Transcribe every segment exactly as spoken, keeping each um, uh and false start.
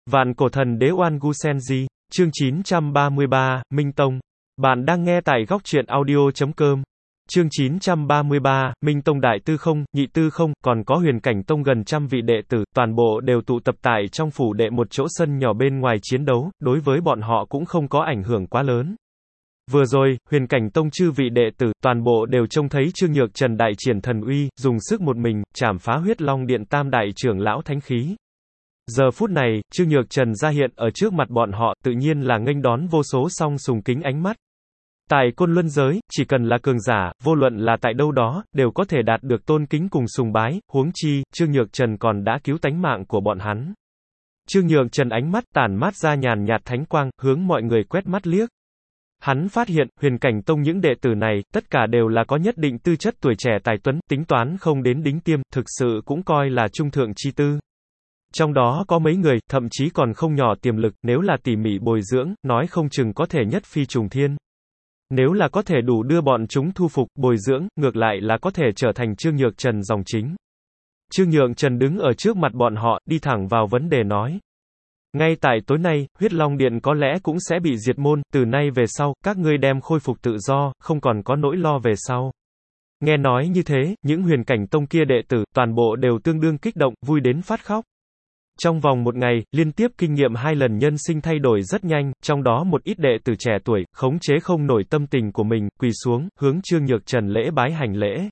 Vạn cổ thần đế Oan Gu Senji, chương chín trăm ba mươi ba, Minh Tông. Bạn đang nghe tại góc truyện audio chấm com. Chương chín trăm ba mươi ba, Minh Tông đại tư không, nhị tư không, còn có huyền cảnh tông gần trăm vị đệ tử, toàn bộ đều tụ tập tại trong phủ đệ một chỗ sân nhỏ bên ngoài chiến đấu, đối với bọn họ cũng không có ảnh hưởng quá lớn. Vừa rồi, huyền cảnh tông chư vị đệ tử, toàn bộ đều trông thấy Trương Nhược Trần đại triển thần uy, dùng sức một mình, chảm phá huyết long điện tam đại trưởng lão thánh khí. Giờ phút này, Trương Nhược Trần ra hiện ở trước mặt bọn họ, tự nhiên là nghênh đón vô số song sùng kính ánh mắt. Tại Côn Luân giới, chỉ cần là cường giả, vô luận là tại đâu đó, đều có thể đạt được tôn kính cùng sùng bái, huống chi, Trương Nhược Trần còn đã cứu tánh mạng của bọn hắn. Trương Nhược Trần ánh mắt tản mát ra nhàn nhạt thánh quang, hướng mọi người quét mắt liếc. Hắn phát hiện, huyền cảnh tông những đệ tử này, tất cả đều là có nhất định tư chất tuổi trẻ tài tuấn, tính toán không đến đính tiêm, thực sự cũng coi là trung thượng chi tư. Trong đó có mấy người, thậm chí còn không nhỏ tiềm lực, nếu là tỉ mỉ bồi dưỡng, nói không chừng có thể nhất phi trùng thiên. Nếu là có thể đủ đưa bọn chúng thu phục, bồi dưỡng, ngược lại là có thể trở thành Trương Nhược Trần dòng chính. Trương Nhược Trần đứng ở trước mặt bọn họ, đi thẳng vào vấn đề nói. Ngay tại tối nay, huyết long điện có lẽ cũng sẽ bị diệt môn, từ nay về sau, các ngươi đem khôi phục tự do, không còn có nỗi lo về sau. Nghe nói như thế, những huyền cảnh tông kia đệ tử, toàn bộ đều tương đương kích động, vui đến phát khóc. Trong vòng một ngày, liên tiếp kinh nghiệm hai lần nhân sinh thay đổi rất nhanh, trong đó một ít đệ tử trẻ tuổi, khống chế không nổi tâm tình của mình, quỳ xuống, hướng Trương Nhược Trần lễ bái hành lễ.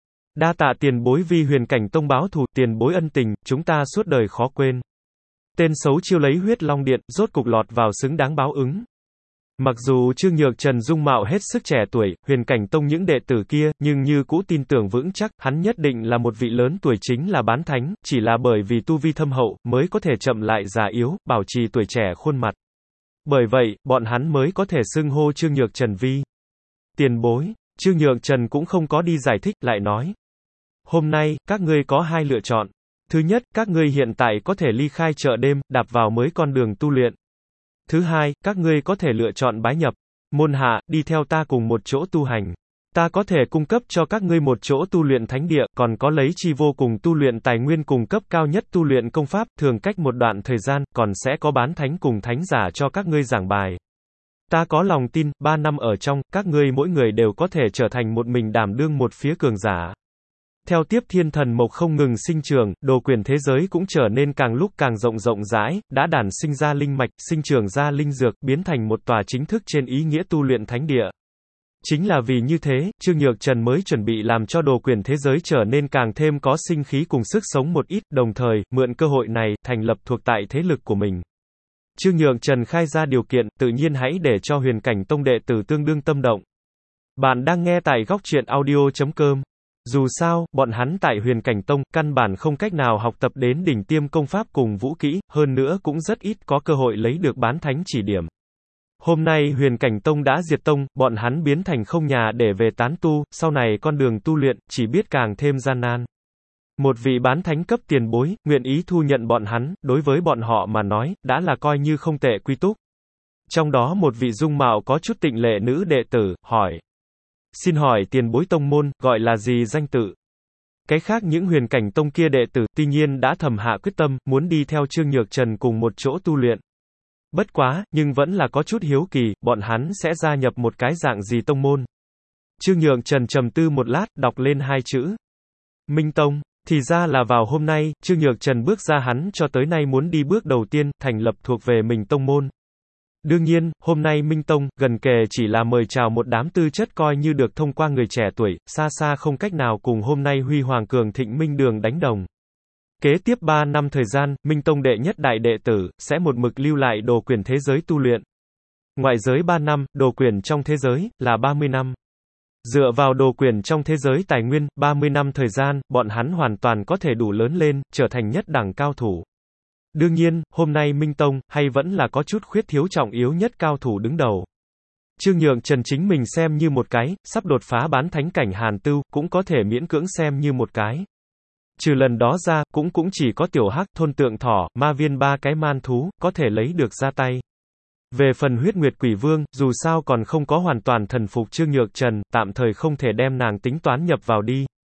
Đa tạ tiền bối vi huyền cảnh tông báo thù, tiền bối ân tình, chúng ta suốt đời khó quên. Tên xấu chiêu lấy huyết long điện, rốt cục lọt vào xứng đáng báo ứng. Mặc dù Trương Nhược Trần dung mạo hết sức trẻ tuổi, huyền cảnh tông những đệ tử kia, nhưng như cũ tin tưởng vững chắc, hắn nhất định là một vị lớn tuổi chính là bán thánh, chỉ là bởi vì tu vi thâm hậu, mới có thể chậm lại già yếu, bảo trì tuổi trẻ khuôn mặt. Bởi vậy, bọn hắn mới có thể xưng hô Trương Nhược Trần vi tiền bối. Trương Nhược Trần cũng không có đi giải thích, lại nói. Hôm nay, các ngươi có hai lựa chọn. Thứ nhất, các ngươi hiện tại có thể ly khai chợ đêm, đạp vào mới con đường tu luyện. Thứ hai, các ngươi có thể lựa chọn bái nhập môn hạ, đi theo ta cùng một chỗ tu hành. Ta có thể cung cấp cho các ngươi một chỗ tu luyện thánh địa, còn có lấy chi vô cùng tu luyện tài nguyên cùng cấp cao nhất tu luyện công pháp, thường cách một đoạn thời gian, còn sẽ có bán thánh cùng thánh giả cho các ngươi giảng bài. Ta có lòng tin, ba năm ở trong, các ngươi mỗi người đều có thể trở thành một mình đảm đương một phía cường giả. Theo tiếp thiên thần mộc không ngừng sinh trưởng, đồ quyền thế giới cũng trở nên càng lúc càng rộng rộng rãi, đã đản sinh ra linh mạch, sinh trưởng ra linh dược, biến thành một tòa chính thức trên ý nghĩa tu luyện thánh địa. Chính là vì như thế, Trương Nhược Trần mới chuẩn bị làm cho đồ quyền thế giới trở nên càng thêm có sinh khí cùng sức sống một ít, đồng thời, mượn cơ hội này, thành lập thuộc tại thế lực của mình. Trương Nhược Trần khai ra điều kiện, tự nhiên hãy để cho huyền cảnh tông đệ tử tương đương tâm động. Bạn đang nghe tại góc truyện audio chấm com. Dù sao, bọn hắn tại huyền cảnh tông, căn bản không cách nào học tập đến đỉnh tiêm công pháp cùng vũ kỹ, hơn nữa cũng rất ít có cơ hội lấy được bán thánh chỉ điểm. Hôm nay huyền cảnh tông đã diệt tông, bọn hắn biến thành không nhà để về tán tu, sau này con đường tu luyện, chỉ biết càng thêm gian nan. Một vị bán thánh cấp tiền bối, nguyện ý thu nhận bọn hắn, đối với bọn họ mà nói, đã là coi như không tệ quy túc. Trong đó một vị dung mạo có chút tịnh lệ nữ đệ tử, hỏi. Xin hỏi tiền bối tông môn, gọi là gì danh tự? Cái khác những huyền cảnh tông kia đệ tử, tuy nhiên đã thầm hạ quyết tâm, muốn đi theo Trương Nhược Trần cùng một chỗ tu luyện. Bất quá, nhưng vẫn là có chút hiếu kỳ, bọn hắn sẽ gia nhập một cái dạng gì tông môn. Trương Nhược Trần trầm tư một lát, đọc lên hai chữ. Minh Tông. Thì ra là vào hôm nay, Trương Nhược Trần bước ra hắn cho tới nay muốn đi bước đầu tiên, thành lập thuộc về mình tông môn. Đương nhiên, hôm nay Minh Tông, gần kề chỉ là mời chào một đám tư chất coi như được thông qua người trẻ tuổi, xa xa không cách nào cùng hôm nay huy hoàng cường thịnh Minh Đường đánh đồng. Kế tiếp ba năm thời gian, Minh Tông đệ nhất đại đệ tử, sẽ một mực lưu lại đồ quyền thế giới tu luyện. Ngoại giới ba năm, đồ quyền trong thế giới, là ba mươi năm. Dựa vào đồ quyền trong thế giới tài nguyên, ba mươi năm thời gian, bọn hắn hoàn toàn có thể đủ lớn lên, trở thành nhất đẳng cao thủ. Đương nhiên, hôm nay Minh Tông, hay vẫn là có chút khuyết thiếu trọng yếu nhất cao thủ đứng đầu. Trương Nhược Trần chính mình xem như một cái, sắp đột phá bán thánh cảnh Hàn Tưu, cũng có thể miễn cưỡng xem như một cái. Trừ lần đó ra, cũng cũng chỉ có tiểu hắc, thôn tượng thỏ, ma viên ba cái man thú, có thể lấy được ra tay. Về phần huyết nguyệt quỷ vương, dù sao còn không có hoàn toàn thần phục Trương Nhược Trần, tạm thời không thể đem nàng tính toán nhập vào đi.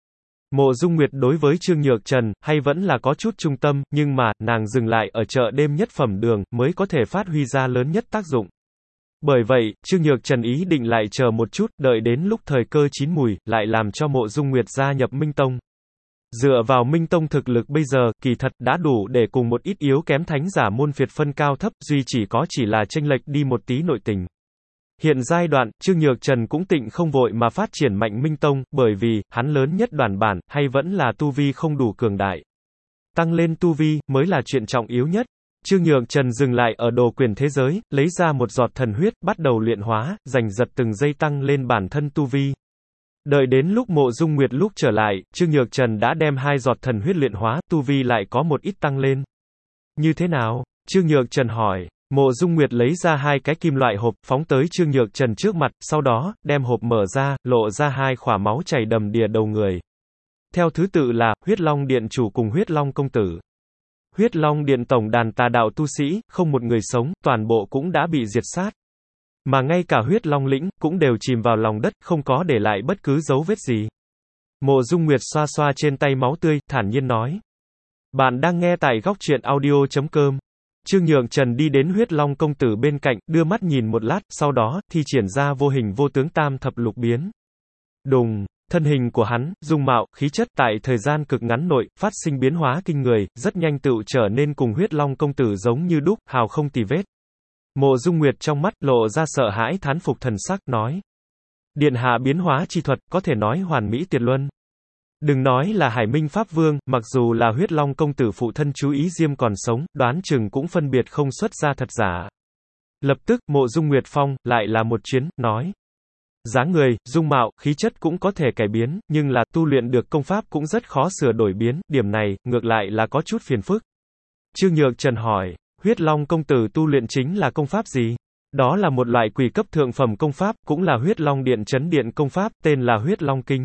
Mộ Dung Nguyệt đối với Trương Nhược Trần, hay vẫn là có chút trung tâm, nhưng mà, nàng dừng lại ở chợ đêm nhất phẩm đường, mới có thể phát huy ra lớn nhất tác dụng. Bởi vậy, Trương Nhược Trần ý định lại chờ một chút, đợi đến lúc thời cơ chín mùi, lại làm cho Mộ Dung Nguyệt gia nhập Minh Tông. Dựa vào Minh Tông thực lực bây giờ, kỳ thật, đã đủ để cùng một ít yếu kém thánh giả môn phiệt phân cao thấp, duy chỉ có chỉ là chênh lệch đi một tí nội tình. Hiện giai đoạn, Trương Nhược Trần cũng tịnh không vội mà phát triển mạnh Minh Tông, bởi vì, hắn lớn nhất đoàn bản, hay vẫn là tu vi không đủ cường đại. Tăng lên tu vi, mới là chuyện trọng yếu nhất. Trương Nhược Trần dừng lại ở đồ quyền thế giới, lấy ra một giọt thần huyết, bắt đầu luyện hóa, giành giật từng giây tăng lên bản thân tu vi. Đợi đến lúc Mộ Dung Nguyệt lúc trở lại, Trương Nhược Trần đã đem hai giọt thần huyết luyện hóa, tu vi lại có một ít tăng lên. Như thế nào? Trương Nhược Trần hỏi. Mộ Dung Nguyệt lấy ra hai cái kim loại hộp, phóng tới Trương Nhược Trần trước mặt, sau đó, đem hộp mở ra, lộ ra hai khỏa máu chảy đầm đìa đầu người. Theo thứ tự là, Huyết Long Điện chủ cùng Huyết Long công tử. Huyết Long Điện tổng đàn tà đạo tu sĩ, không một người sống, toàn bộ cũng đã bị diệt sát. Mà ngay cả Huyết Long lĩnh, cũng đều chìm vào lòng đất, không có để lại bất cứ dấu vết gì. Mộ Dung Nguyệt xoa xoa trên tay máu tươi, thản nhiên nói. Bạn đang nghe tại góc truyện audio chấm com. Trương Nhược Trần đi đến Huyết Long công tử bên cạnh, đưa mắt nhìn một lát, sau đó, thi triển ra vô hình vô tướng tam thập lục biến. Đùng, thân hình của hắn, dung mạo, khí chất tại thời gian cực ngắn nội, phát sinh biến hóa kinh người, rất nhanh tựu trở nên cùng Huyết Long công tử giống như đúc, hào không tì vết. Mộ Dung Nguyệt trong mắt, lộ ra sợ hãi thán phục thần sắc, nói. Điện hạ biến hóa chi thuật, có thể nói hoàn mỹ tuyệt luân. Đừng nói là Hải Minh Pháp Vương, mặc dù là Huyết Long công tử phụ thân chú ý Diêm còn sống, đoán chừng cũng phân biệt không xuất ra thật giả. Lập tức, Mộ Dung Nguyệt Phong, lại là một chuyến, nói. Dáng người, dung mạo, khí chất cũng có thể cải biến, nhưng là, tu luyện được công pháp cũng rất khó sửa đổi biến, điểm này, ngược lại là có chút phiền phức. Trương Nhược Trần hỏi, Huyết Long công tử tu luyện chính là công pháp gì? Đó là một loại quỷ cấp thượng phẩm công pháp, cũng là Huyết Long Điện chấn điện công pháp, tên là Huyết Long Kinh.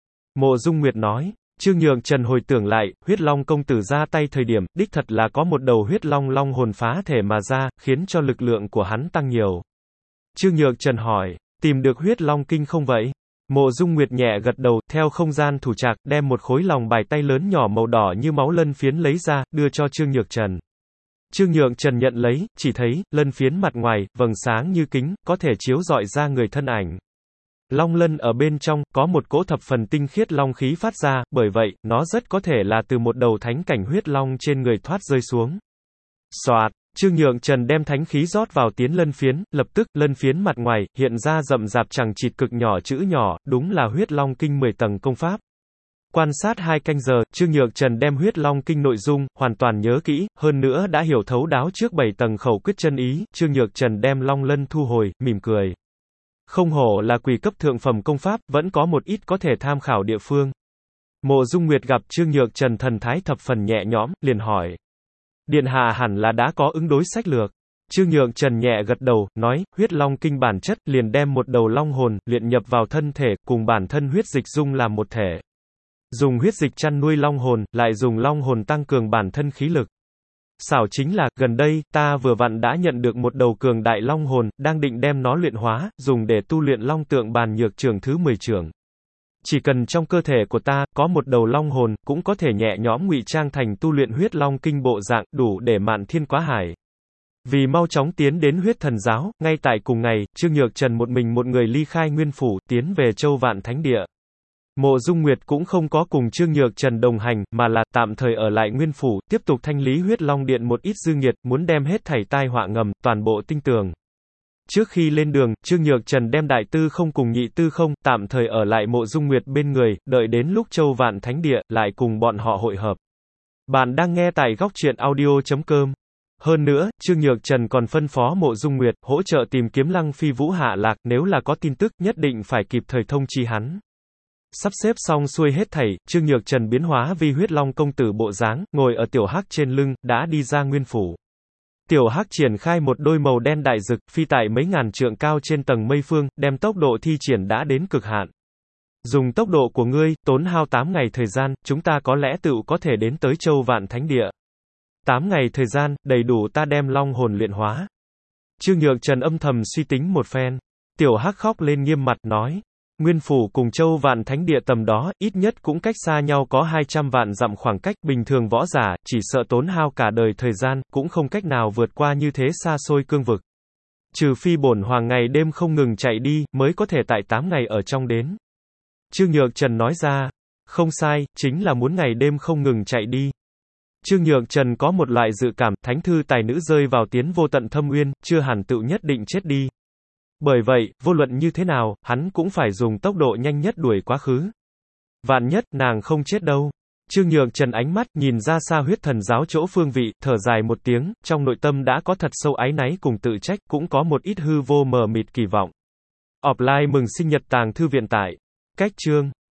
Mộ Dung Nguyệt nói. Trương Nhược Trần hồi tưởng lại, Huyết Long công tử ra tay thời điểm, đích thật là có một đầu Huyết Long long hồn phá thể mà ra, khiến cho lực lượng của hắn tăng nhiều. Trương Nhược Trần hỏi, tìm được Huyết Long Kinh không vậy? Mộ Dung Nguyệt nhẹ gật đầu, theo không gian thủ trạc, đem một khối lòng bài tay lớn nhỏ màu đỏ như máu lân phiến lấy ra, đưa cho Trương Nhược Trần. Trương Nhược Trần nhận lấy, chỉ thấy, lân phiến mặt ngoài, vầng sáng như kính, có thể chiếu rọi ra người thân ảnh. Long lân ở bên trong, có một cỗ thập phần tinh khiết long khí phát ra, bởi vậy, nó rất có thể là từ một đầu thánh cảnh huyết long trên người thoát rơi xuống. Soạt, Trương Nhược Trần đem thánh khí rót vào tiến lân phiến, lập tức, lân phiến mặt ngoài, hiện ra rậm rạp chằng chịt cực nhỏ chữ nhỏ, đúng là Huyết Long Kinh mười tầng công pháp. Quan sát hai canh giờ, Trương Nhược Trần đem Huyết Long Kinh nội dung, hoàn toàn nhớ kỹ, hơn nữa đã hiểu thấu đáo trước bảy tầng khẩu quyết chân ý, Trương Nhược Trần đem long lân thu hồi, mỉm cười. Không hổ là quỷ cấp thượng phẩm công pháp, vẫn có một ít có thể tham khảo địa phương. Mộ Dung Nguyệt gặp Trương Nhược Trần thần thái thập phần nhẹ nhõm, liền hỏi. Điện hạ hẳn là đã có ứng đối sách lược. Trương Nhược Trần nhẹ gật đầu, nói, Huyết Long Kinh bản chất, liền đem một đầu long hồn, luyện nhập vào thân thể, cùng bản thân huyết dịch dung làm một thể. Dùng huyết dịch chăn nuôi long hồn, lại dùng long hồn tăng cường bản thân khí lực. Xảo chính là, gần đây, ta vừa vặn đã nhận được một đầu cường đại long hồn, đang định đem nó luyện hóa, dùng để tu luyện long tượng bàn nhược trường thứ mười trường. Chỉ cần trong cơ thể của ta, có một đầu long hồn, cũng có thể nhẹ nhõm ngụy trang thành tu luyện Huyết Long Kinh bộ dạng, đủ để mạn thiên quá hải. Vì mau chóng tiến đến huyết thần giáo, ngay tại cùng ngày, Trương Nhược Trần một mình một người ly khai Nguyên Phủ, tiến về Châu Vạn Thánh Địa. Mộ Dung Nguyệt cũng không có cùng Trương Nhược Trần đồng hành, mà là tạm thời ở lại Nguyên Phủ, tiếp tục thanh lý Huyết Long Điện một ít dư nghiệt, muốn đem hết thảy tai họa ngầm, toàn bộ tinh tường. Trước khi lên đường, Trương Nhược Trần đem Đại Tư Không cùng Nhị Tư Không, tạm thời ở lại Mộ Dung Nguyệt bên người, đợi đến lúc Châu Vạn Thánh Địa, lại cùng bọn họ hội hợp. Bạn đang nghe tại góc truyện audio chấm com. Hơn nữa, Trương Nhược Trần còn phân phó Mộ Dung Nguyệt, hỗ trợ tìm kiếm Lăng Phi Vũ hạ lạc, nếu là có tin tức, nhất định phải kịp thời thông chi hắn. Sắp xếp xong xuôi hết thảy, Trương Nhược Trần biến hóa vi Huyết Long công tử bộ dáng, ngồi ở Tiểu Hắc trên lưng, đã đi ra Nguyên Phủ. Tiểu Hắc triển khai một đôi màu đen đại rực, phi tại mấy ngàn trượng cao trên tầng mây phương, đem tốc độ thi triển đã đến cực hạn. Dùng tốc độ của ngươi, tốn hao tám ngày thời gian, chúng ta có lẽ tự có thể đến tới Châu Vạn Thánh Địa. tám ngày thời gian, đầy đủ ta đem long hồn luyện hóa. Trương Nhược Trần âm thầm suy tính một phen. Tiểu Hắc khóc lên nghiêm mặt nói. Nguyên phủ cùng Châu Vạn Thánh Địa tầm đó, ít nhất cũng cách xa nhau có hai trăm vạn dặm khoảng cách, bình thường võ giả, chỉ sợ tốn hao cả đời thời gian, cũng không cách nào vượt qua như thế xa xôi cương vực. Trừ phi bổn hoàng ngày đêm không ngừng chạy đi, mới có thể tại tám ngày ở trong đến. Trương Nhược Trần nói ra, không sai, chính là muốn ngày đêm không ngừng chạy đi. Trương Nhược Trần có một loại dự cảm, thánh thư tài nữ rơi vào tiến vô tận thâm uyên, chưa hẳn tựu nhất định chết đi. Bởi vậy, vô luận như thế nào, hắn cũng phải dùng tốc độ nhanh nhất đuổi quá khứ. Vạn nhất, nàng không chết đâu. Trương Nhược Trần ánh mắt, nhìn ra xa huyết thần giáo chỗ phương vị, thở dài một tiếng, trong nội tâm đã có thật sâu áy náy cùng tự trách, cũng có một ít hư vô mờ mịt kỳ vọng. Offline mừng sinh nhật tàng thư viện tại. Cách chương.